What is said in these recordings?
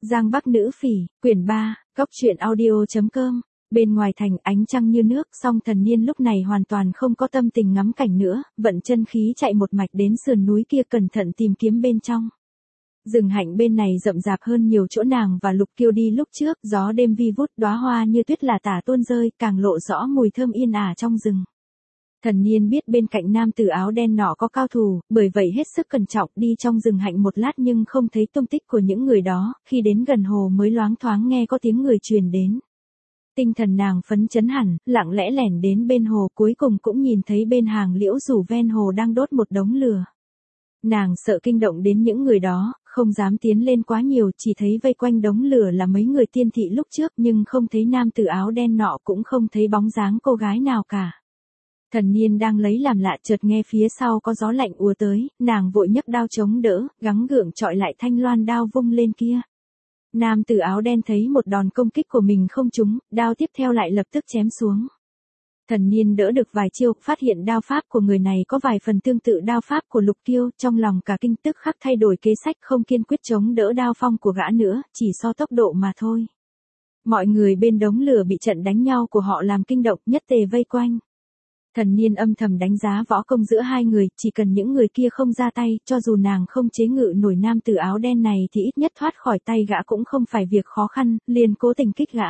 Giang Bắc Nữ Phỉ, quyển 3, Góc truyện audio.com. Bên ngoài thành ánh trăng như nước, song Thần Niên lúc này hoàn toàn không có tâm tình ngắm cảnh nữa, vận chân khí chạy một mạch đến sườn núi kia cẩn thận tìm kiếm bên trong. Rừng hạnh bên này rậm rạp hơn nhiều chỗ nàng và Lục Kiêu đi lúc trước, gió đêm vi vút, đóa hoa như tuyết là tả tuôn rơi, càng lộ rõ mùi thơm yên ả trong rừng. Thần Niên biết bên cạnh nam tử áo đen nọ có cao thủ, bởi vậy hết sức cẩn trọng đi trong rừng hạnh một lát nhưng không thấy tung tích của những người đó, khi đến gần hồ mới loáng thoáng nghe có tiếng người truyền đến. Tinh thần nàng phấn chấn hẳn, lặng lẽ lẻn đến bên hồ, cuối cùng cũng nhìn thấy bên hàng liễu rủ ven hồ đang đốt một đống lửa. Nàng sợ kinh động đến những người đó, không dám tiến lên quá nhiều, chỉ thấy vây quanh đống lửa là mấy người tiên thị lúc trước nhưng không thấy nam tử áo đen nọ, cũng không thấy bóng dáng cô gái nào cả. Thần Niên đang lấy làm lạ, chợt nghe phía sau có gió lạnh ùa tới, nàng vội nhấc đao chống đỡ, gắng gượng chọi lại thanh loan đao vung lên kia. Nam tử áo đen thấy một đòn công kích của mình không trúng, đao tiếp theo lại lập tức chém xuống. Thần Niên đỡ được vài chiêu, phát hiện đao pháp của người này có vài phần tương tự đao pháp của Lục Kiêu, trong lòng cả kinh, tức khắc thay đổi kế sách, không kiên quyết chống đỡ đao phong của gã nữa, chỉ so tốc độ mà thôi. Mọi người bên đống lửa bị trận đánh nhau của họ làm kinh động, nhất tề vây quanh. Thần Niên âm thầm đánh giá võ công giữa hai người, chỉ cần những người kia không ra tay, cho dù nàng không chế ngự nổi nam tử áo đen này thì ít nhất thoát khỏi tay gã cũng không phải việc khó khăn, liền cố tình kích gã.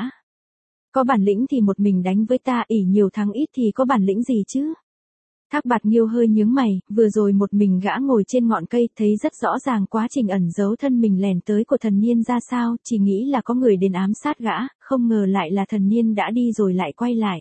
Có bản lĩnh thì một mình đánh với ta, ỷ nhiều thắng ít thì có bản lĩnh gì chứ? Thác Bạt Nghiêu hơi nhướng mày, vừa rồi một mình gã ngồi trên ngọn cây, thấy rất rõ ràng quá trình ẩn giấu thân mình lẻn tới của Thần Niên ra sao, chỉ nghĩ là có người đến ám sát gã, không ngờ lại là Thần Niên đã đi rồi lại quay lại.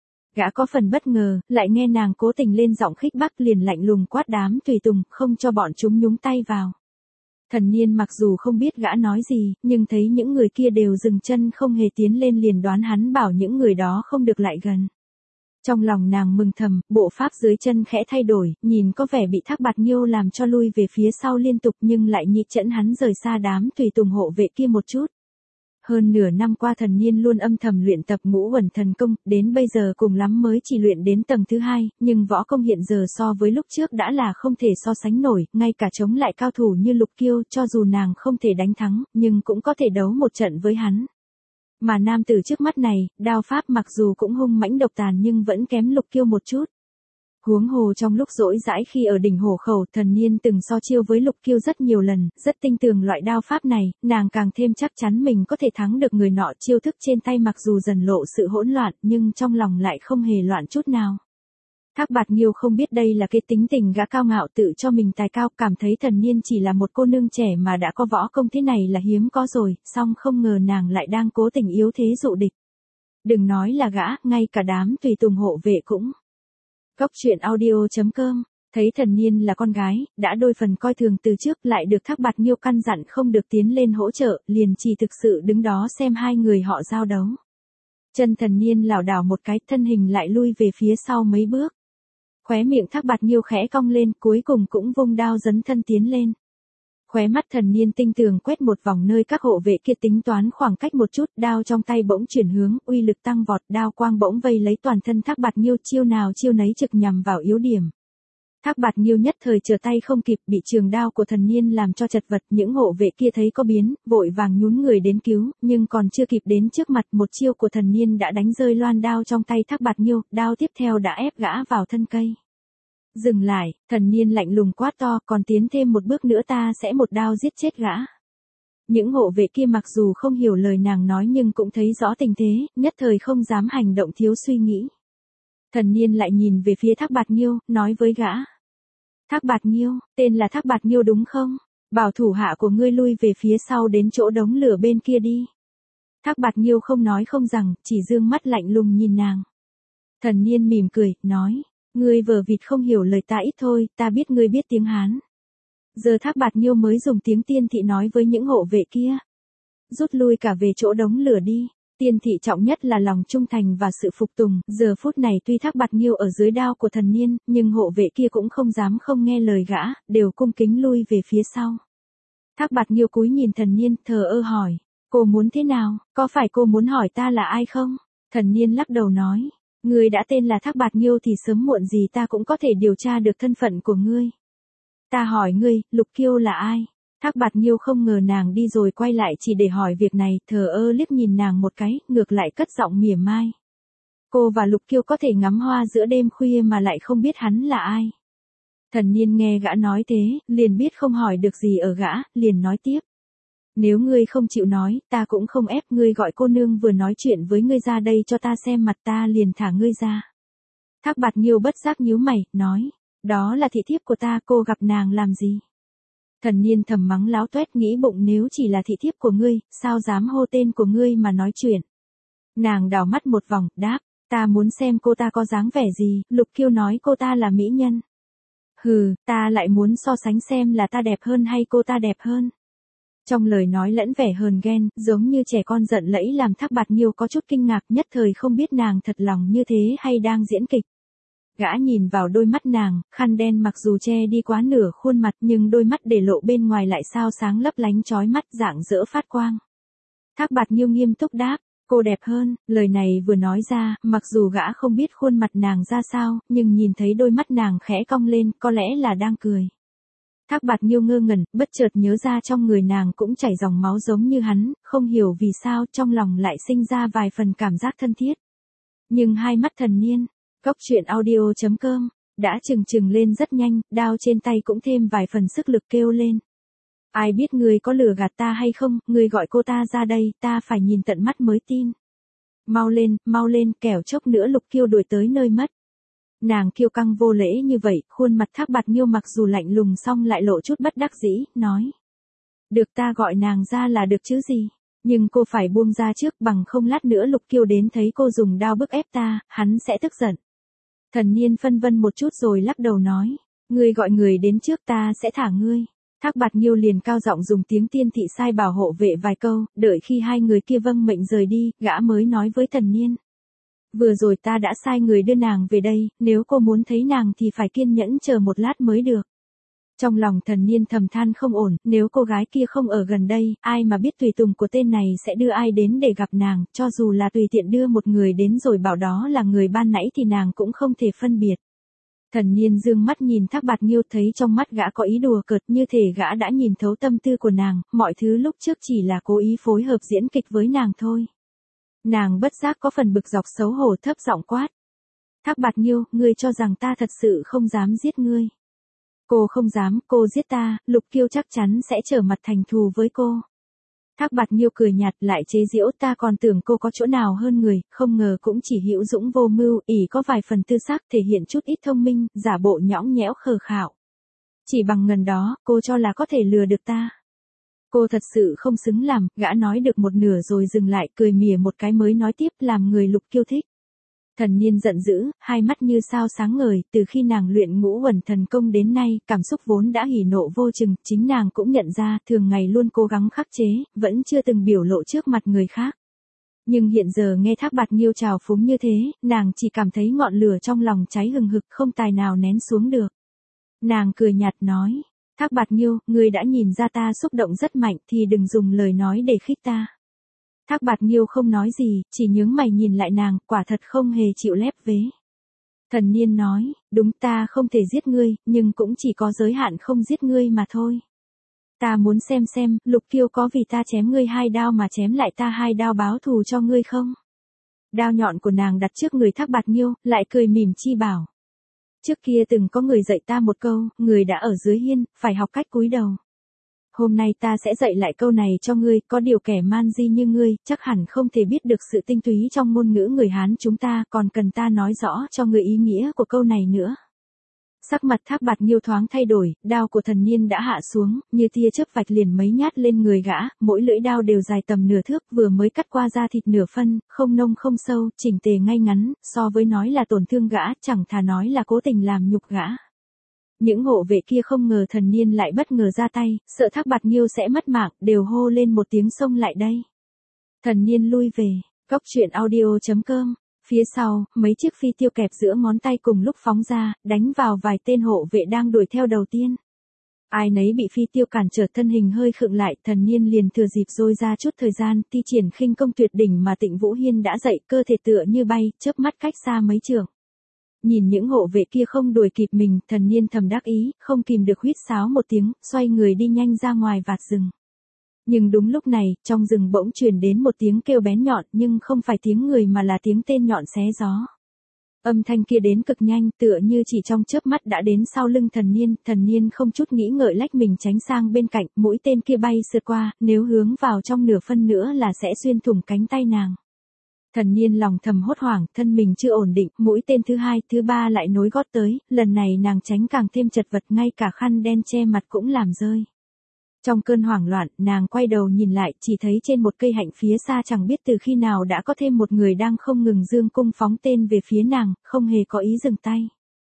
Gã có phần bất ngờ, lại nghe nàng cố tình lên giọng khích bác, liền lạnh lùng quát đám tùy tùng, không cho bọn chúng nhúng tay vào. Thần Niên mặc dù không biết gã nói gì, nhưng thấy những người kia đều dừng chân không hề tiến lên, liền đoán hắn bảo những người đó không được lại gần. Trong lòng nàng mừng thầm, bộ pháp dưới chân khẽ thay đổi, nhìn có vẻ bị Thác Bạt Nghiêu làm cho lui về phía sau liên tục, nhưng lại nhị chẫn hắn rời xa đám tùy tùng hộ vệ kia một chút. Hơn nửa năm qua Thần Niên luôn âm thầm luyện tập Ngũ Uẩn Thần Công, đến bây giờ cùng lắm mới chỉ luyện đến tầng thứ 2, nhưng võ công hiện giờ so với lúc trước đã là không thể so sánh nổi, ngay cả chống lại cao thủ như Lục Kiêu, cho dù nàng không thể đánh thắng, nhưng cũng có thể đấu một trận với hắn. Mà nam tử trước mắt này, đao pháp mặc dù cũng hung mãnh độc tàn nhưng vẫn kém Lục Kiêu một chút. Huống hồ trong lúc rỗi rãi khi ở đỉnh hổ khẩu, Thần Niên từng so chiêu với Lục Kiêu rất nhiều lần, rất tinh tường loại đao pháp này, nàng càng thêm chắc chắn mình có thể thắng được người nọ. Chiêu thức trên tay mặc dù dần lộ sự hỗn loạn, nhưng trong lòng lại không hề loạn chút nào. Thác Bạt Nghiêu không biết đây là cái tính tình gã cao ngạo tự cho mình tài cao, cảm thấy Thần Niên chỉ là một cô nương trẻ mà đã có võ công thế này là hiếm có rồi, song không ngờ nàng lại đang cố tình yếu thế dụ địch. Đừng nói là gã, ngay cả đám tùy tùng hộ vệ cũng. Góc truyện audio.com, thấy Thần Niên là con gái, đã đôi phần coi thường từ trước, lại được Thác Bạt Nghiêu căn dặn không được tiến lên hỗ trợ, liền chỉ thực sự đứng đó xem hai người họ giao đấu. Chân Thần Niên lảo đảo một cái, thân hình lại lui về phía sau mấy bước. Khóe miệng Thác Bạt Nghiêu khẽ cong lên, cuối cùng cũng vung đao dấn thân tiến lên. Khóe mắt Thần Niên tinh tường quét một vòng nơi các hộ vệ kia tính toán khoảng cách một chút, đao trong tay bỗng chuyển hướng, uy lực tăng vọt, đao quang bỗng vây lấy toàn thân Thác Bạt Nghiêu, chiêu nào chiêu nấy trực nhằm vào yếu điểm. Thác Bạt Nghiêu nhất thời trở tay không kịp, bị trường đao của Thần Niên làm cho chật vật, những hộ vệ kia thấy có biến, vội vàng nhún người đến cứu, nhưng còn chưa kịp đến trước mặt, một chiêu của Thần Niên đã đánh rơi loan đao trong tay Thác Bạt Nghiêu, đao tiếp theo đã ép gã vào thân cây. Dừng lại, Thần Niên lạnh lùng quát to, còn tiến thêm một bước nữa ta sẽ một đao giết chết gã. Những hộ vệ kia mặc dù không hiểu lời nàng nói nhưng cũng thấy rõ tình thế, nhất thời không dám hành động thiếu suy nghĩ. Thần Niên lại nhìn về phía Thác Bạt Nghiêu, nói với gã. Thác Bạt Nghiêu, tên là Thác Bạt Nghiêu đúng không? Bảo thủ hạ của ngươi lui về phía sau đến chỗ đống lửa bên kia đi. Thác Bạt Nghiêu không nói không rằng, chỉ dương mắt lạnh lùng nhìn nàng. Thần Niên mỉm cười, nói. Ngươi vờ vịt không hiểu lời ta ít thôi, ta biết ngươi biết tiếng Hán. Giờ Thác Bạt Nghiêu mới dùng tiếng tiên thị nói với những hộ vệ kia. Rút lui cả về chỗ đống lửa đi. Tiên thị trọng nhất là lòng trung thành và sự phục tùng, giờ phút này tuy Thác Bạt Nghiêu ở dưới đao của Thần Niên, nhưng hộ vệ kia cũng không dám không nghe lời gã, đều cung kính lui về phía sau. Thác Bạt Nghiêu cúi nhìn Thần Niên, thờ ơ hỏi, cô muốn thế nào, có phải cô muốn hỏi ta là ai không? Thần Niên lắc đầu nói. Ngươi đã tên là Thác Bạt Nghiêu thì sớm muộn gì ta cũng có thể điều tra được thân phận của ngươi. Ta hỏi ngươi, Lục Kiêu là ai? Thác Bạt Nhiêu không ngờ nàng đi rồi quay lại chỉ để hỏi việc này, thờ ơ liếc nhìn nàng một cái, ngược lại cất giọng mỉa mai. Cô và Lục Kiêu có thể ngắm hoa giữa đêm khuya mà lại không biết hắn là ai. Thần Niên nghe gã nói thế, liền biết không hỏi được gì ở gã, liền nói tiếp. Nếu ngươi không chịu nói, ta cũng không ép, ngươi gọi cô nương vừa nói chuyện với ngươi ra đây cho ta xem mặt, ta liền thả ngươi ra. Thác Bạt Nhiêu bất giác nhíu mày, nói, đó là thị thiếp của ta, cô gặp nàng làm gì? Thần Niên thầm mắng láo toét, nghĩ bụng nếu chỉ là thị thiếp của ngươi, sao dám hô tên của ngươi mà nói chuyện. Nàng đảo mắt một vòng, đáp, ta muốn xem cô ta có dáng vẻ gì, Lục Kiêu nói cô ta là mỹ nhân. Hừ, ta lại muốn so sánh xem là ta đẹp hơn hay cô ta đẹp hơn. Trong lời nói lẫn vẻ hờn ghen, giống như trẻ con giận lẫy, làm Thác Bạt Nhiêu có chút kinh ngạc, nhất thời không biết nàng thật lòng như thế hay đang diễn kịch. Gã nhìn vào đôi mắt nàng, khăn đen mặc dù che đi quá nửa khuôn mặt nhưng đôi mắt để lộ bên ngoài lại sao sáng lấp lánh chói mắt, rạng rỡ phát quang. Thác Bạt Nhiêu nghiêm túc đáp, cô đẹp hơn. Lời này vừa nói ra, mặc dù gã không biết khuôn mặt nàng ra sao, nhưng nhìn thấy đôi mắt nàng khẽ cong lên, có lẽ là đang cười. Thác Bạt Nhiêu ngơ ngẩn, bất chợt nhớ ra trong người nàng cũng chảy dòng máu giống như hắn, không hiểu vì sao trong lòng lại sinh ra vài phần cảm giác thân thiết. Nhưng hai mắt Thần Niên, Góc truyện audio.com, đã trừng lên rất nhanh, đao trên tay cũng thêm vài phần sức lực, kêu lên. Ai biết ngươi có lừa gạt ta hay không, ngươi gọi cô ta ra đây, ta phải nhìn tận mắt mới tin. Mau lên, kẻo chốc nữa Lục Kiêu đuổi tới nơi mất. Nàng kiêu căng vô lễ như vậy, khuôn mặt Thác Bạt Nhiêu mặc dù lạnh lùng song lại lộ chút bất đắc dĩ, nói. Được, ta gọi nàng ra là được chứ gì. Nhưng cô phải buông ra trước, bằng không lát nữa Lục Kiêu đến thấy cô dùng đao bức ép ta, hắn sẽ tức giận. Thần Niên phân vân một chút rồi lắc đầu nói. Ngươi gọi người đến trước, ta sẽ thả ngươi. Thác Bạt Nhiêu liền cao giọng dùng tiếng tiên thị sai bảo hộ vệ vài câu, đợi khi hai người kia vâng mệnh rời đi, gã mới nói với Thần Niên. Vừa rồi ta đã sai người đưa nàng về đây, nếu cô muốn thấy nàng thì phải kiên nhẫn chờ một lát mới được. Trong lòng Thần Niên thầm than không ổn, nếu cô gái kia không ở gần đây, ai mà biết tùy tùng của tên này sẽ đưa ai đến để gặp nàng, cho dù là tùy tiện đưa một người đến rồi bảo đó là người ban nãy thì nàng cũng không thể phân biệt. Thần Niên dương mắt nhìn Thác Bạt Nhiêu, thấy trong mắt gã có ý đùa cợt, như thể gã đã nhìn thấu tâm tư của nàng, mọi thứ lúc trước chỉ là cố ý phối hợp diễn kịch với nàng thôi. Nàng bất giác có phần bực dọc xấu hổ, thấp giọng quát. Thác Bạt Nhiêu, ngươi cho rằng ta thật sự không dám giết ngươi. Cô không dám, cô giết ta, Lục Kiêu chắc chắn sẽ trở mặt thành thù với cô. Thác Bạt Nhiêu cười nhạt lại chế giễu, ta còn tưởng cô có chỗ nào hơn người, không ngờ cũng chỉ hữu dũng vô mưu, ỷ có vài phần tư sắc, thể hiện chút ít thông minh, giả bộ nhõng nhẽo khờ khạo. Chỉ bằng ngần đó, cô cho là có thể lừa được ta. Cô thật sự không xứng làm, gã nói được một nửa rồi dừng lại, cười mỉa một cái mới nói tiếp, làm người Lục Kiêu thích. Thần Niên giận dữ, hai mắt như sao sáng ngời, từ khi nàng luyện Ngũ Uẩn Thần Công đến nay, cảm xúc vốn đã hỉ nộ vô chừng, chính nàng cũng nhận ra, thường ngày luôn cố gắng khắc chế, vẫn chưa từng biểu lộ trước mặt người khác. Nhưng hiện giờ nghe Thác Bạt Nhiêu trào phúng như thế, nàng chỉ cảm thấy ngọn lửa trong lòng cháy hừng hực, không tài nào nén xuống được. Nàng cười nhạt nói, Thác Bạt Nhiêu, ngươi đã nhìn ra ta xúc động rất mạnh thì đừng dùng lời nói để khích ta. Thác Bạt Nhiêu không nói gì, chỉ nhướng mày nhìn lại nàng, quả thật không hề chịu lép vế. Thần Niên nói, đúng, ta không thể giết ngươi, nhưng cũng chỉ có giới hạn không giết ngươi mà thôi. Ta muốn xem, Lục Kiêu có vì ta chém ngươi 2 đao mà chém lại ta 2 đao báo thù cho ngươi không? Đao nhọn của nàng đặt trước người Thác Bạt Nhiêu, lại cười mỉm chi bảo. Trước kia từng có người dạy ta một câu, người đã ở dưới hiên, phải học cách cúi đầu. Hôm nay ta sẽ dạy lại câu này cho ngươi, có điều kẻ man di như ngươi, chắc hẳn không thể biết được sự tinh túy trong ngôn ngữ người Hán chúng ta, còn cần ta nói rõ cho ngươi ý nghĩa của câu này nữa. Sắc mặt Thác Bạt Nhiêu thoáng thay đổi, đao của Thần Niên đã hạ xuống, như tia chớp vạch liền mấy nhát lên người gã, mỗi lưỡi đao đều dài tầm nửa thước, vừa mới cắt qua da thịt nửa phân, không nông không sâu, chỉnh tề ngay ngắn, so với nói là tổn thương gã, chẳng thà nói là cố tình làm nhục gã. Những hộ vệ kia không ngờ Thần Niên lại bất ngờ ra tay, sợ Thác Bạt Nhiêu sẽ mất mạng, đều hô lên một tiếng xông lại đây. Thần Niên lui về, Góc truyện audio.com. Phía sau, mấy chiếc phi tiêu kẹp giữa ngón tay cùng lúc phóng ra, đánh vào vài tên hộ vệ đang đuổi theo đầu tiên. Ai nấy bị phi tiêu cản trở, thân hình hơi khựng lại, Thần Niên liền thừa dịp dôi ra chút thời gian, thi triển khinh công tuyệt đỉnh mà Tịnh Vũ Hiên đã dạy, cơ thể tựa như bay, chớp mắt cách xa mấy trượng. Nhìn những hộ vệ kia không đuổi kịp mình, Thần Niên thầm đắc ý, không kìm được huýt sáo một tiếng, xoay người đi nhanh ra ngoài vạt rừng. Nhưng đúng lúc này, trong rừng bỗng truyền đến một tiếng kêu bén nhọn, nhưng không phải tiếng người mà là tiếng tên nhọn xé gió. Âm thanh kia đến cực nhanh, tựa như chỉ trong chớp mắt đã đến sau lưng Thần Niên không chút nghĩ ngợi lách mình tránh sang bên cạnh, mũi tên kia bay sượt qua, nếu hướng vào trong nửa phân nữa là sẽ xuyên thủng cánh tay nàng. Thần Niên lòng thầm hốt hoảng, thân mình chưa ổn định, mũi tên thứ hai, thứ ba lại nối gót tới, lần này nàng tránh càng thêm chật vật, ngay cả khăn đen che mặt cũng làm rơi. Trong cơn hoảng loạn, nàng quay đầu nhìn lại, chỉ thấy trên một cây hạnh phía xa chẳng biết từ khi nào đã có thêm một người đang không ngừng giương cung phóng tên về phía nàng, không hề có ý dừng tay.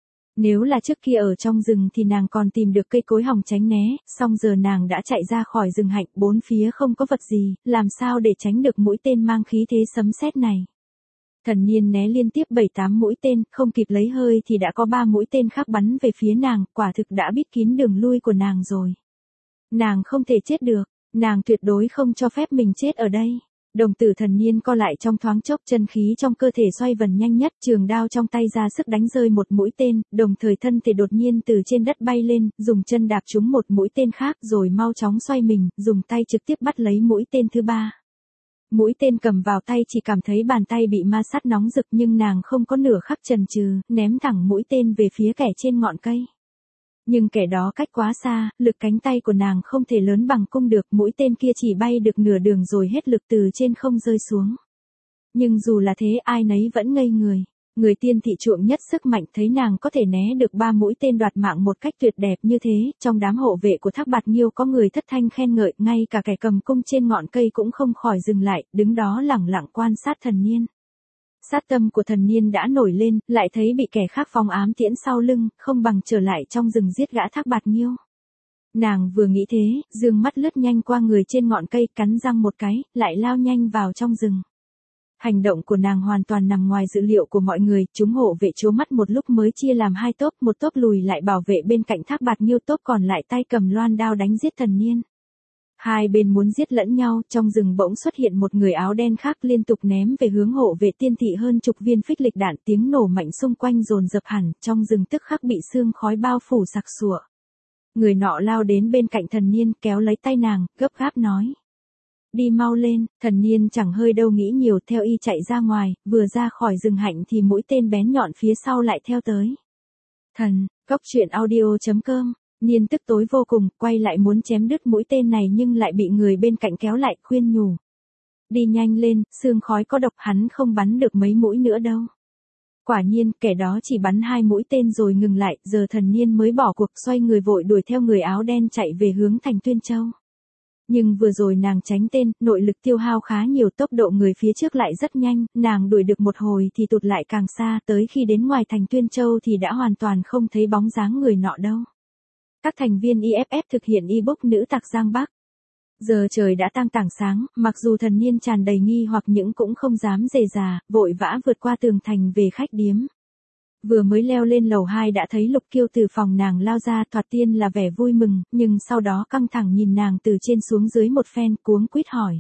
Nếu là trước kia ở trong rừng thì nàng còn tìm được cây cối hòng tránh né, song giờ nàng đã chạy ra khỏi rừng hạnh, bốn phía không có vật gì, làm sao để tránh được mũi tên mang khí thế sấm sét này. Thần Niên né liên tiếp 7-8 mũi tên, không kịp lấy hơi thì đã có 3 mũi tên khác bắn về phía nàng, quả thực đã bít kín đường lui của nàng rồi. Nàng không thể chết được, nàng tuyệt đối không cho phép mình chết ở đây. Đồng tử Thần Niên co lại trong thoáng chốc, chân khí trong cơ thể xoay vần nhanh nhất, trường đao trong tay ra sức đánh rơi một mũi tên, đồng thời thân thể đột nhiên từ trên đất bay lên, dùng chân đạp trúng một mũi tên khác rồi mau chóng xoay mình, dùng tay trực tiếp bắt lấy mũi tên thứ ba. Mũi tên cầm vào tay chỉ cảm thấy bàn tay bị ma sát nóng rực, nhưng nàng không có nửa khắc chần chừ, ném thẳng mũi tên về phía kẻ trên ngọn cây. Nhưng kẻ đó cách quá xa, lực cánh tay của nàng không thể lớn bằng cung được, mũi tên kia chỉ bay được nửa đường rồi hết lực từ trên không rơi xuống. Nhưng dù là thế ai nấy vẫn ngây người. Người tiên thị chuộng nhất sức mạnh thấy nàng có thể né được 3 mũi tên đoạt mạng một cách tuyệt đẹp như thế, trong đám hộ vệ của Thác Bạt Nghiêu có người thất thanh khen ngợi, ngay cả kẻ cầm cung trên ngọn cây cũng không khỏi dừng lại, đứng đó lẳng lặng quan sát Thần Niên. Sát tâm của Thần Niên đã nổi lên, lại thấy bị kẻ khác phóng ám tiễn sau lưng, không bằng trở lại trong rừng giết gã Thác Bạt Nghiêu. Nàng vừa nghĩ thế, dương mắt lướt nhanh qua người trên ngọn cây, cắn răng một cái, lại lao nhanh vào trong rừng. Hành động của nàng hoàn toàn nằm ngoài dự liệu của mọi người, chúng hộ vệ trố mắt một lúc mới chia làm 2 tốp, một tốp lùi lại bảo vệ bên cạnh Thác Bạt Nghiêu, tốp còn lại tay cầm loan đao đánh giết Thần Niên. Hai bên muốn giết lẫn nhau, trong rừng bỗng xuất hiện một người áo đen khác liên tục ném về hướng hộ vệ tiên thị hơn chục viên phích lịch đạn, tiếng nổ mạnh xung quanh dồn dập hẳn, trong rừng tức khắc bị sương khói bao phủ sặc sụa. Người nọ lao đến bên cạnh Thần Niên, kéo lấy tay nàng, gấp gáp nói. Đi mau lên, Thần Niên chẳng hơi đâu nghĩ nhiều, theo y chạy ra ngoài, vừa ra khỏi rừng hạnh thì mũi tên bén nhọn phía sau lại theo tới. Góc truyện audio.com. Niên tức tối vô cùng, quay lại muốn chém đứt mũi tên này nhưng lại bị người bên cạnh kéo lại, khuyên nhủ. Đi nhanh lên, sương khói có độc, hắn không bắn được mấy mũi nữa đâu. Quả nhiên, kẻ đó chỉ bắn 2 mũi tên rồi ngừng lại, giờ Thần Niên mới bỏ cuộc, xoay người vội đuổi theo người áo đen chạy về hướng thành Tuyên Châu. Nhưng vừa rồi nàng tránh tên, nội lực tiêu hao khá nhiều, tốc độ người phía trước lại rất nhanh, nàng đuổi được một hồi thì tụt lại càng xa, tới khi đến ngoài thành Tuyên Châu thì đã hoàn toàn không thấy bóng dáng người nọ đâu. Các thành viên IFF thực hiện ebook Nữ Tặc Giang Bắc. Giờ trời đã tang tảng sáng, mặc dù Thần Niên tràn đầy nghi hoặc nhưng cũng không dám dè dà, vội vã vượt qua tường thành về khách điếm. Vừa mới leo lên lầu 2 đã thấy Lục Kiêu từ phòng nàng lao ra, thoạt tiên là vẻ vui mừng, nhưng sau đó căng thẳng nhìn nàng từ trên xuống dưới một phen, cuống quýt hỏi.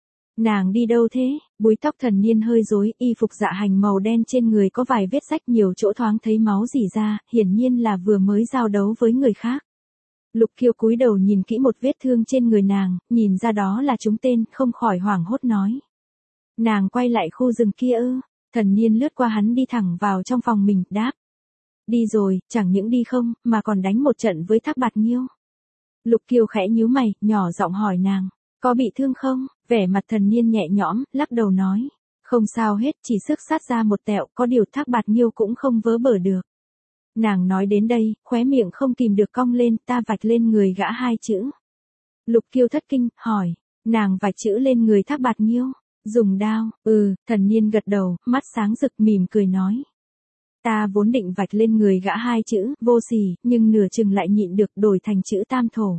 Nàng đi đâu thế? Búi tóc Thần Niên hơi rối, y phục dạ hành màu đen trên người có vài vết rách, nhiều chỗ thoáng thấy máu rỉ ra, hiển nhiên là vừa mới giao đấu với người khác. Lục Kiêu cúi đầu nhìn kỹ một vết thương trên người nàng, nhìn ra đó là trúng tên, không khỏi hoảng hốt nói. Nàng quay lại khu rừng kia ư? Thần Niên lướt qua hắn đi thẳng vào trong phòng mình, đáp. Đi rồi, chẳng những đi không, mà còn đánh một trận với Thác Bạt Nghiêu. Lục Kiêu khẽ nhíu mày, nhỏ giọng hỏi nàng, có bị thương không? Vẻ mặt Thần Niên nhẹ nhõm, lắc đầu nói. Không sao hết, chỉ sức sát ra một tẹo, có điều Thác Bạt Nghiêu cũng không vớ bở được. Nàng nói đến đây, khóe miệng không kìm được cong lên, ta vạch lên người gã 2 chữ. Lục Kiêu thất kinh, hỏi, nàng vạch chữ lên người Thác Bạt Nghiêu, dùng đao, Thần Niên gật đầu, mắt sáng rực mỉm cười nói. Ta vốn định vạch lên người gã 2 chữ, vô sỉ, nhưng nửa chừng lại nhịn được, đổi thành chữ tam thổ.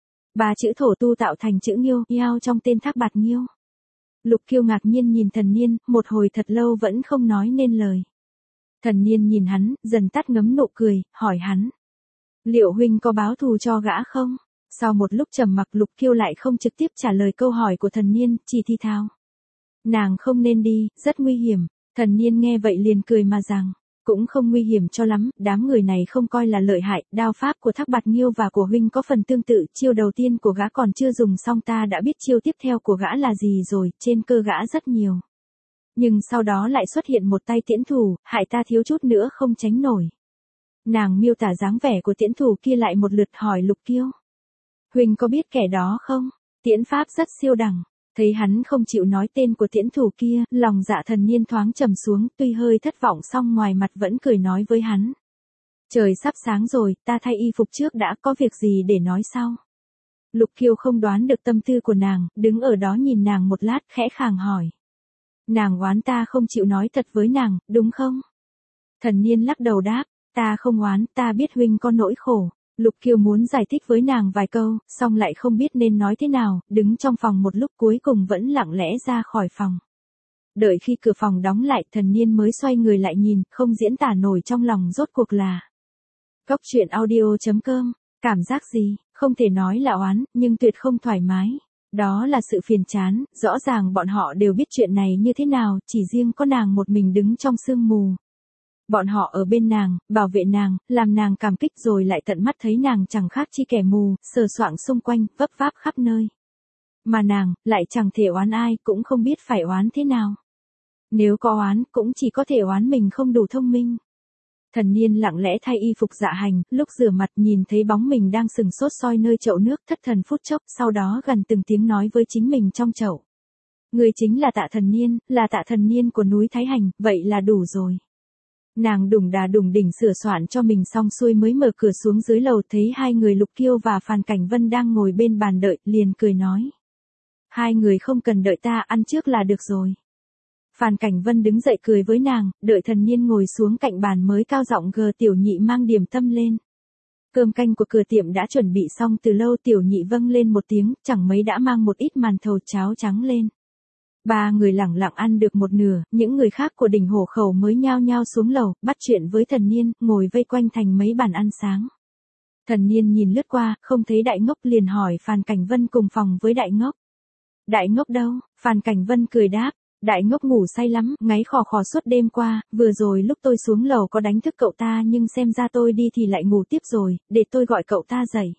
3 chữ thổ tu tạo thành chữ Nghiêu, Yao trong tên Thác Bạt Nghiêu. Lục Kiêu ngạc nhiên nhìn Thần Niên, một hồi thật lâu vẫn không nói nên lời. Thần Niên nhìn hắn, dần tắt ngấm nụ cười, hỏi hắn. Liệu huynh có báo thù cho gã không? Sau một lúc trầm mặc, Lục Kiêu lại không trực tiếp trả lời câu hỏi của Thần Niên, chỉ thi thào. Nàng không nên đi, rất nguy hiểm. Thần Niên nghe vậy liền cười mà rằng. Cũng không nguy hiểm cho lắm, đám người này không coi là lợi hại, đao pháp của Thác Bạt Nhiêu và của huynh có phần tương tự, chiêu đầu tiên của gã còn chưa dùng xong ta đã biết chiêu tiếp theo của gã là gì rồi, trên cơ gã rất nhiều. Nhưng sau đó lại xuất hiện một tay tiễn thủ, hại ta thiếu chút nữa không tránh nổi. Nàng miêu tả dáng vẻ của tiễn thủ kia lại một lượt hỏi Lục Kiêu. Huynh có biết kẻ đó không? Tiễn pháp rất siêu đẳng. Thấy hắn không chịu nói tên của tiễn thủ kia, lòng dạ Thần Niên thoáng trầm xuống, tuy hơi thất vọng song ngoài mặt vẫn cười nói với hắn. Trời sắp sáng rồi, ta thay y phục trước đã, có việc gì để nói sau. Lục Kiêu không đoán được tâm tư của nàng, đứng ở đó nhìn nàng một lát khẽ khàng hỏi. Nàng oán ta không chịu nói thật với nàng, đúng không? Thần Niên lắc đầu đáp, ta không oán, ta biết huynh có nỗi khổ. Lục Kiêu muốn giải thích với nàng vài câu, song lại không biết nên nói thế nào, đứng trong phòng một lúc cuối cùng vẫn lặng lẽ ra khỏi phòng. Đợi khi cửa phòng đóng lại, Thần Niên mới xoay người lại nhìn, không diễn tả nổi trong lòng rốt cuộc là. Cốc truyện audio.com, cảm giác gì, không thể nói là oán, nhưng tuyệt không thoải mái. Đó là sự phiền chán, rõ ràng bọn họ đều biết chuyện này như thế nào, chỉ riêng có nàng một mình đứng trong sương mù. Bọn họ ở bên nàng, bảo vệ nàng, làm nàng cảm kích rồi lại tận mắt thấy nàng chẳng khác chi kẻ mù, sờ soạng xung quanh, vấp váp khắp nơi. Mà nàng, lại chẳng thể oán ai, cũng không biết phải oán thế nào. Nếu có oán, cũng chỉ có thể oán mình không đủ thông minh. Thần Niên lặng lẽ thay y phục dạ hành, lúc rửa mặt nhìn thấy bóng mình đang sừng sốt soi nơi chậu nước, thất thần phút chốc, sau đó gần từng tiếng nói với chính mình trong chậu. Người chính là Tạ Thần Niên, là Tạ Thần Niên của núi Thái Hành, vậy là đủ rồi. Nàng đùng đà đùng đỉnh sửa soạn cho mình xong xuôi mới mở cửa xuống dưới lầu, thấy hai người Lục Kiêu và Phàn Cảnh Vân đang ngồi bên bàn đợi, liền cười nói. Hai người không cần đợi ta, ăn trước là được rồi. Phàn Cảnh Vân đứng dậy cười với nàng, đợi Thần Niên ngồi xuống cạnh bàn mới cao giọng gờ Tiểu Nhị mang điểm tâm lên. Cơm canh của cửa tiệm đã chuẩn bị xong từ lâu, Tiểu Nhị vâng lên một tiếng, chẳng mấy đã mang một ít màn thầu cháo trắng lên. Ba người lẳng lặng ăn được một nửa, những người khác của đỉnh Hổ Khẩu mới nhao nhao xuống lầu, bắt chuyện với Thần Niên, ngồi vây quanh thành mấy bàn ăn sáng. Thần Niên nhìn lướt qua, không thấy Đại Ngốc liền hỏi Phàn Cảnh Vân cùng phòng với Đại Ngốc. Đại Ngốc đâu? Phàn Cảnh Vân cười đáp. Đại Ngốc ngủ say lắm, ngáy khò khò suốt đêm qua, vừa rồi lúc tôi xuống lầu có đánh thức cậu ta nhưng xem ra tôi đi thì lại ngủ tiếp rồi, để tôi gọi cậu ta dậy.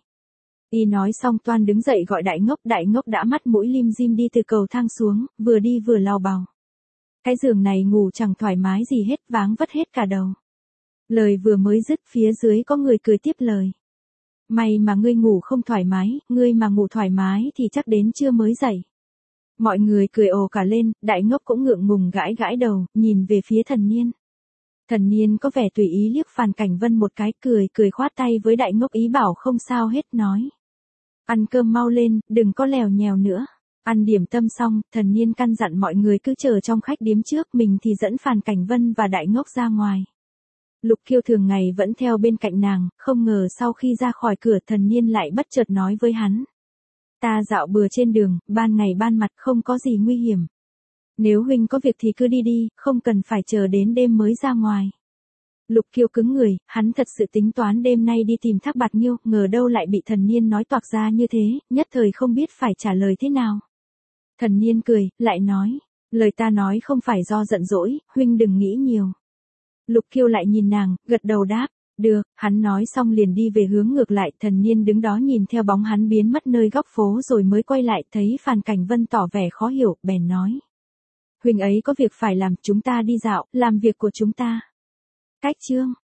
Y nói xong toan đứng dậy gọi Đại Ngốc đã mắt mũi lim dim đi từ cầu thang xuống, vừa đi vừa lau bào. Cái giường này ngủ chẳng thoải mái gì hết, váng vất hết cả đầu. Lời vừa mới dứt phía dưới có người cười tiếp lời. Mày mà ngươi ngủ không thoải mái, ngươi mà ngủ thoải mái thì chắc đến trưa mới dậy. Mọi người cười ồ cả lên, Đại Ngốc cũng ngượng ngùng gãi gãi đầu, nhìn về phía Thần Niên. Thần Niên có vẻ tùy ý liếc Phàn Cảnh Vân một cái, cười khoát tay với Đại Ngốc ý bảo không sao hết, nói. Ăn cơm mau lên, đừng có lèo nhèo nữa. Ăn điểm tâm xong, Thần Niên căn dặn mọi người cứ chờ trong khách điếm trước, mình thì dẫn Phàn Cảnh Vân và Đại Ngốc ra ngoài. Lục Kiêu thường ngày vẫn theo bên cạnh nàng, không ngờ sau khi ra khỏi cửa Thần Niên lại bất chợt nói với hắn. Ta dạo bừa trên đường, ban ngày ban mặt không có gì nguy hiểm. Nếu huynh có việc thì cứ đi đi, không cần phải chờ đến đêm mới ra ngoài. Lục Kiêu cứng người, hắn thật sự tính toán đêm nay đi tìm Thác Bạt Nhiêu, ngờ đâu lại bị Thần Niên nói toạc ra như thế, nhất thời không biết phải trả lời thế nào. Thần Niên cười, lại nói, lời ta nói không phải do giận dỗi, huynh đừng nghĩ nhiều. Lục Kiêu lại nhìn nàng, gật đầu đáp, được, hắn nói xong liền đi về hướng ngược lại, Thần Niên đứng đó nhìn theo bóng hắn biến mất nơi góc phố rồi mới quay lại, thấy Phàn Cảnh Vân tỏ vẻ khó hiểu, bèn nói. Huynh ấy có việc phải làm, chúng ta đi dạo, làm việc của chúng ta. Cách chương